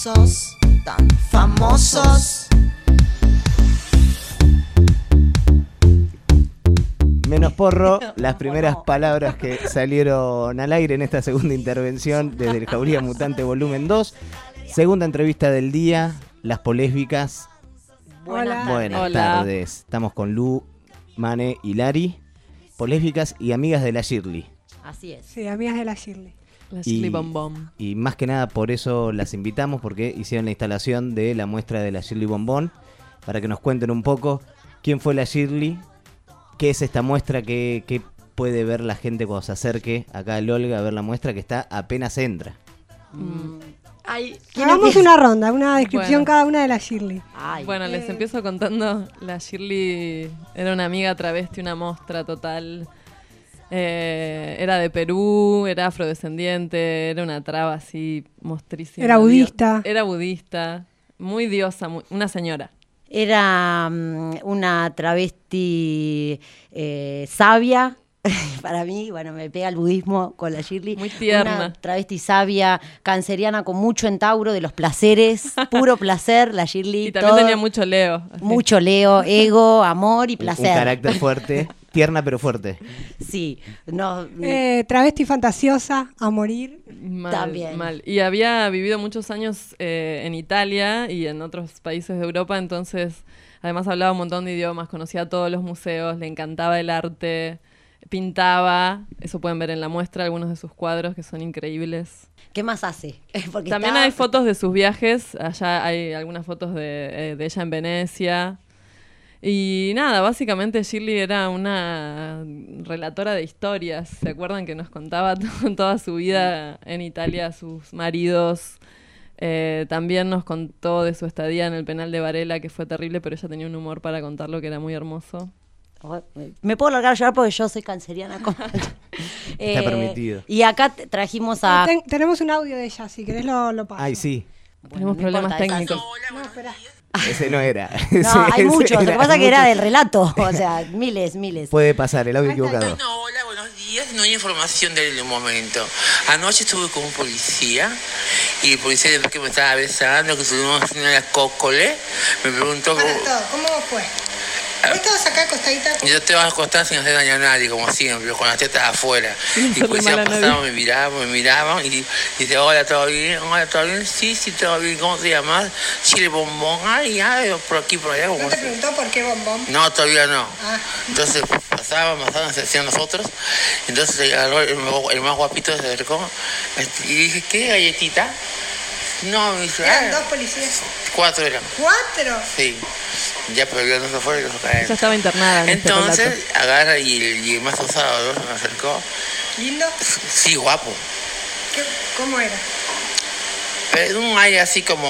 sos tan famosos. Menos porro, las primeras palabras que salieron al aire en esta segunda intervención desde el Jauría Mutante Volumen 2. Segunda entrevista del día, las polésbicas. Buenas tardes. Estamos con Lu, Mane y Lari, polésbicas y amigas de la Shirley. Así es. Sí, amigas de la Shirley. La Shirley Bombón. Y más que nada por eso las invitamos, porque hicieron la instalación de la muestra de la Shirley Bombón, para que nos cuenten un poco quién fue la Shirley, qué es esta muestra, qué puede ver la gente cuando se acerque acá al Olga a ver la muestra, que está apenas entra. Hagamos una ronda, una descripción cada una de la Shirley. Bueno, les empiezo contando. La Shirley era una amiga travesti, una mostra total. Era de Perú, era afrodescendiente, era una traba así mostrísima. Era budista. Era budista, muy diosa, una señora. Era una travesti sabia. Para mí, bueno, me pega el budismo con la Shirley. Muy tierna. Una travesti sabia, canceriana con mucho en Tauro de los placeres, puro placer, la Shirley. Y también tenía mucho Leo. Así. Mucho Leo, ego, amor y placer. Un carácter fuerte, tierna pero fuerte. Sí. No, travesti fantasiosa, a morir. También. Mal. Y había vivido muchos años en Italia y en otros países de Europa, entonces además hablaba un montón de idiomas, conocía todos los museos, le encantaba el arte. Pintaba, eso pueden ver en la muestra, algunos de sus cuadros que son increíbles. ¿Qué más hace? Porque también hay fotos de sus viajes, allá hay algunas fotos de ella en Venecia. Y nada, básicamente Shirley era una relatora de historias. ¿Se acuerdan que nos contaba toda su vida en Italia, sus maridos? También nos contó de su estadía en el penal de Varela, que fue terrible, pero ella tenía un humor para contarlo que era muy hermoso. Me puedo largar a llorar porque yo soy canceriana. Está permitido. Y acá trajimos a... Tenemos un audio de ella, si querés lo paso. Ay, sí. Tenemos problemas técnicos. No, espera. Ese no era. No, hay muchos. Lo que pasa es que era muchos. del relato. O sea, miles. Puede pasar, el audio equivocado. No, hola, buenos días. No hay información del momento. Anoche estuve con un policía y el policía después que me estaba besando, que tuvimos una cócole, me preguntó... ¿Cómo fue? ¿Vos estabas acá acostadita? Yo te vas a acostar sin hacer daño a nadie, como siempre, con las tetas afuera. Y pues ya pasaban, me miraban y dice, hola, ¿todo bien? Hola, ¿todo bien? Sí, todo bien. ¿Cómo te llamas? Chile Bombón. Ay, por aquí, por allá. ¿No te preguntó por qué Bombón? No, todavía no. Entonces pasaban, se hacían nosotros. Entonces agarró el más guapito, se acercó y dije, ¿qué galletita? No, me dice, ¿Eran dos policías? 4 eran. ¿4? Sí. Ya, pero yo no se fue y no se cae. Ya estaba internada. En Entonces, este agarra y el más osado se me acercó. ¿Lindo? Sí, guapo. ¿Cómo era? Pero un aire así como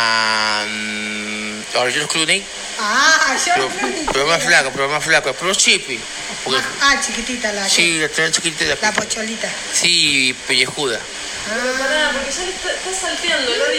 a George Clooney. George Clooney. Pero más flaco, pero chippy. Chiquitita la. Sí, la tenía chiquitita. La pocholita. Sí, pellejuda. Pero pará, porque ya le está salteando, Lori.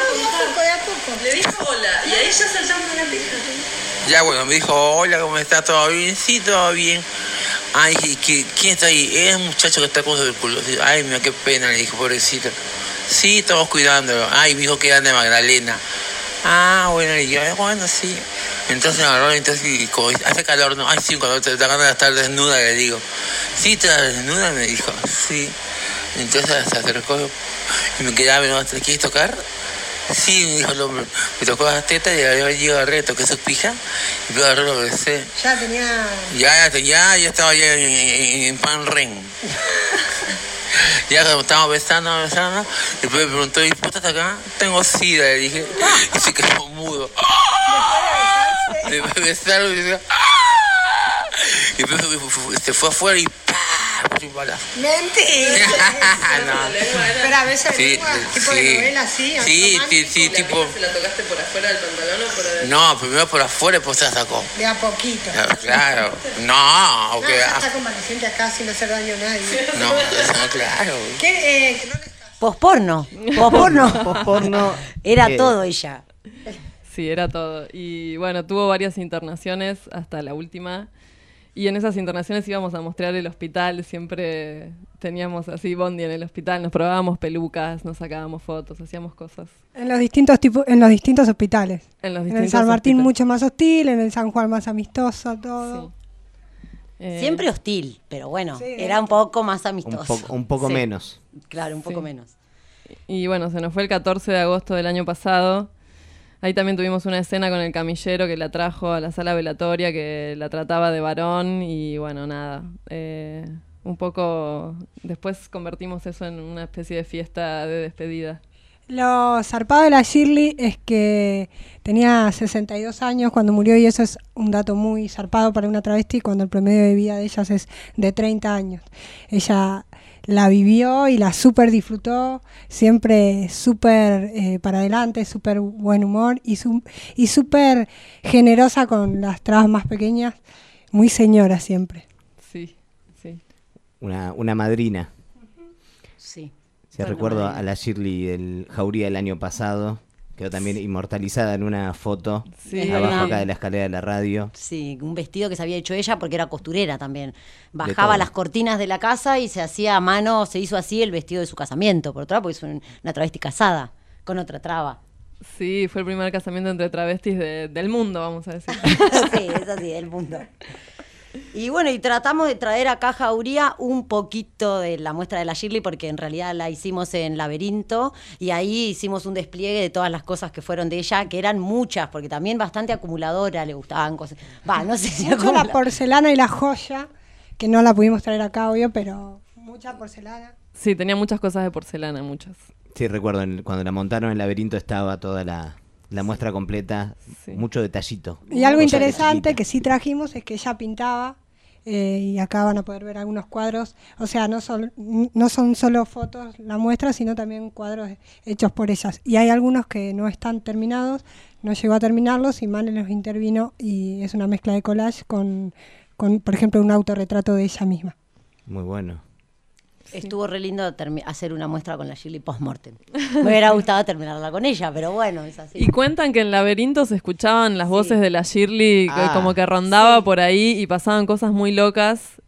De a poco. Le dijo hola, y ahí ya saltamos una pija. Ya, bueno, me dijo, hola, ¿cómo está? ¿Todo bien? Sí, todo bien. Ay, ¿quién está ahí? Es un muchacho que está con tuberculosis. Ay, mira, qué pena, le dijo, pobrecito. Sí, estamos cuidándolo. Ay, me dijo que era de Magdalena. Bueno, y yo, bueno, sí. Entonces me agarró, y como hace calor, ¿no? Ay, sí, cuando te da ganas de estar desnuda, le digo. Sí, ¿te das desnuda? Me dijo, sí. Entonces se acercó y me quedaba, ¿no? ¿Te quieres tocar? Sí, me dijo el hombre. Me tocó las tetas y yo agarré, toqué su pija y yo agarré, lo besé. Ya tenía... Ya estaba ya en pan ren. Ya estábamos besando, y después me preguntó, ¿y puta está acá? Tengo sida, le dije, y se quedó mudo. Después de besarlo, y decía, y después se fue afuera y Mentira. No. Pero a veces tipo de novela así. Sí, tipo. ¿Se la tocaste por afuera del pantalón o por adentro? No, primero por afuera y después se la sacó. De a poquito. Claro. No, ya está convaleciente acá sin hacer daño a nadie. No, claro. ¿Qué? Posporno. Era todo ella. Sí, era todo. Y bueno, tuvo varias internaciones hasta la última. Y en esas internaciones íbamos a mostrar el hospital, siempre teníamos así bondi en el hospital, nos probábamos pelucas, nos sacábamos fotos, hacíamos cosas. En los distintos hospitales. En los En el distintos San Martín hospitales. mucho más hostil, en el San Juan más amistoso, todo. Sí. Siempre hostil, pero bueno, Sí, era un poco más amistoso. Un poco Sí. menos. Claro, un poco Sí. menos. Y bueno, se nos fue el 14 de agosto del año pasado. Ahí también tuvimos una escena con el camillero que la trajo a la sala velatoria, que la trataba de varón y bueno, nada. Un poco después convertimos eso en una especie de fiesta de despedida. Lo zarpado de la Shirley es que tenía 62 años cuando murió y eso es un dato muy zarpado para una travesti cuando el promedio de vida de ellas es de 30 años. Ella la vivió y la súper disfrutó, siempre súper para adelante, súper buen humor y súper generosa con las trabas más pequeñas, muy señora siempre. Sí, sí. Una madrina. Sí. Se Bueno, recuerdo madrina. a la Shirley del Jauría del año pasado. Quedó también inmortalizada en una foto Sí. Es abajo verdad. acá de la escalera de la radio. Sí, un vestido que se había hecho ella porque era costurera también. todo. Bajaba las cortinas de la casa y se hacía a mano, se hizo así el vestido de su casamiento. Por otra parte, porque es una travesti casada con otra traba. Sí, fue el primer casamiento entre travestis del mundo, vamos a decir. Sí, es así, del mundo. Y bueno, y tratamos de traer acá a Jauría un poquito de la muestra de la Shirley porque en realidad la hicimos en Laberinto y ahí hicimos un despliegue de todas las cosas que fueron de ella, que eran muchas, porque también bastante acumuladora, le gustaban cosas. Va, no sé si Mucho la acumula- porcelana y la joya, que no la pudimos traer acá, obvio, pero mucha porcelana. Sí, tenía muchas cosas de porcelana, muchas. Sí, recuerdo cuando la montaron en el laberinto estaba toda la muestra completa, Sí. mucho detallito. Y algo Cosas de interesante chiquita. que sí trajimos es que ella pintaba, y acá van a poder ver algunos cuadros, o sea, no son solo fotos la muestra, sino también cuadros hechos por ellas. Y hay algunos que no están terminados, no llegó a terminarlos y Mane los intervino y es una mezcla de collage con por ejemplo, un autorretrato de ella misma. Muy bueno. Estuvo re lindo hacer una muestra con la Shirley post-mortem. Me hubiera gustado terminarla con ella, pero bueno, es así. Y cuentan que en Laberinto se escuchaban las voces de la Shirley Ah. como que rondaba Sí. por ahí y pasaban cosas muy locas.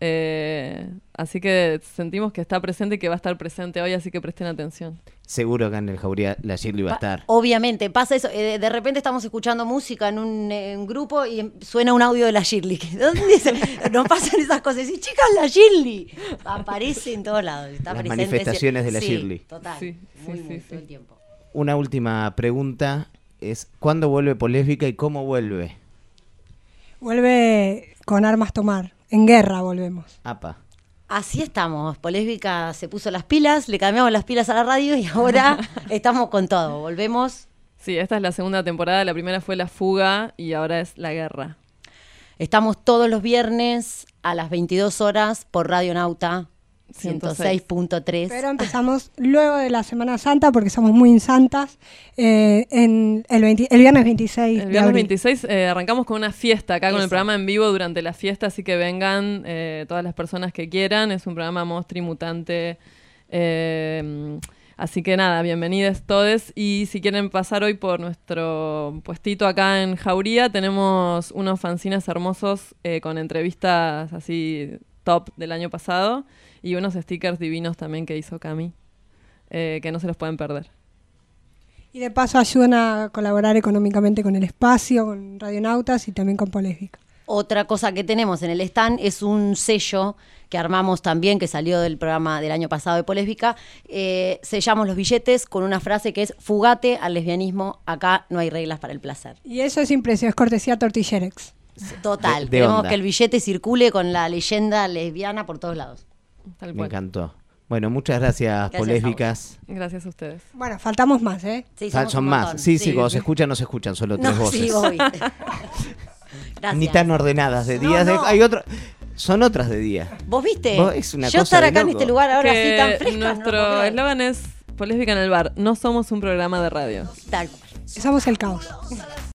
Así que sentimos que está presente y que va a estar presente hoy, así que presten atención. Seguro acá en el Jauría la Shirley va a estar. Obviamente, pasa eso. De repente estamos escuchando música en un grupo y suena un audio de la Shirley. ¿Dónde nos pasan esas cosas? Y chicas, la Shirley aparece en todos lados. Está Las presente. manifestaciones de la Sí, Shirley. Total. Sí, muy, sí, muy, sí, todo sí. el tiempo. Una última pregunta es, ¿cuándo vuelve Poléfica y cómo vuelve? Vuelve con armas tomar, en guerra volvemos. Apa. Así estamos. Polémica se puso las pilas, le cambiamos las pilas a la radio y ahora estamos con todo. Volvemos. Sí, esta es la segunda temporada. La primera fue La Fuga y ahora es La Guerra. Estamos todos los viernes a las 22 horas por Radio Nauta 106.3. Pero empezamos luego de la Semana Santa porque somos muy insantas, en el viernes 26 El de viernes abril. 26 arrancamos con una fiesta acá con el Eso. programa en vivo durante la fiesta, así que vengan todas las personas que quieran. Es un programa Mostri Mutante. Así que nada, bienvenidos todos. Y si quieren pasar hoy por nuestro puestito acá en Jauría, tenemos unos fanzines hermosos con entrevistas así top del año pasado y unos stickers divinos también que hizo Cami, que no se los pueden perder. Y de paso ayudan a colaborar económicamente con el espacio, con Radionautas y también con Poléfica. Otra cosa que tenemos en el stand es un sello que armamos también, que salió del programa del año pasado de Poléfica. Sellamos los billetes con una frase que es: fugate al lesbianismo, acá no hay reglas para el placer. Y eso es impresión, es cortesía Tortillerex. Total, De queremos onda. que el billete circule con la leyenda lesbiana por todos lados. Tal Me cual. encantó. Bueno, muchas gracias, Poléficas. Gracias a ustedes. Bueno, faltamos más, ¿eh? Sí, Ah, somos son un más. montón. Sí, cuando se escuchan no se escuchan, solo tres No, voces. sí, voy. Gracias. Ni tan ordenadas de días. No. Hay otro, son otras de día. ¿Vos viste? Vos, es una Yo cosa estar de acá en loco. este lugar ahora así tan Que fresca. no lo puedo nuestro creer. eslogan es Poléfica en el bar. No somos un programa de radio. Tal cual. Somos el caos.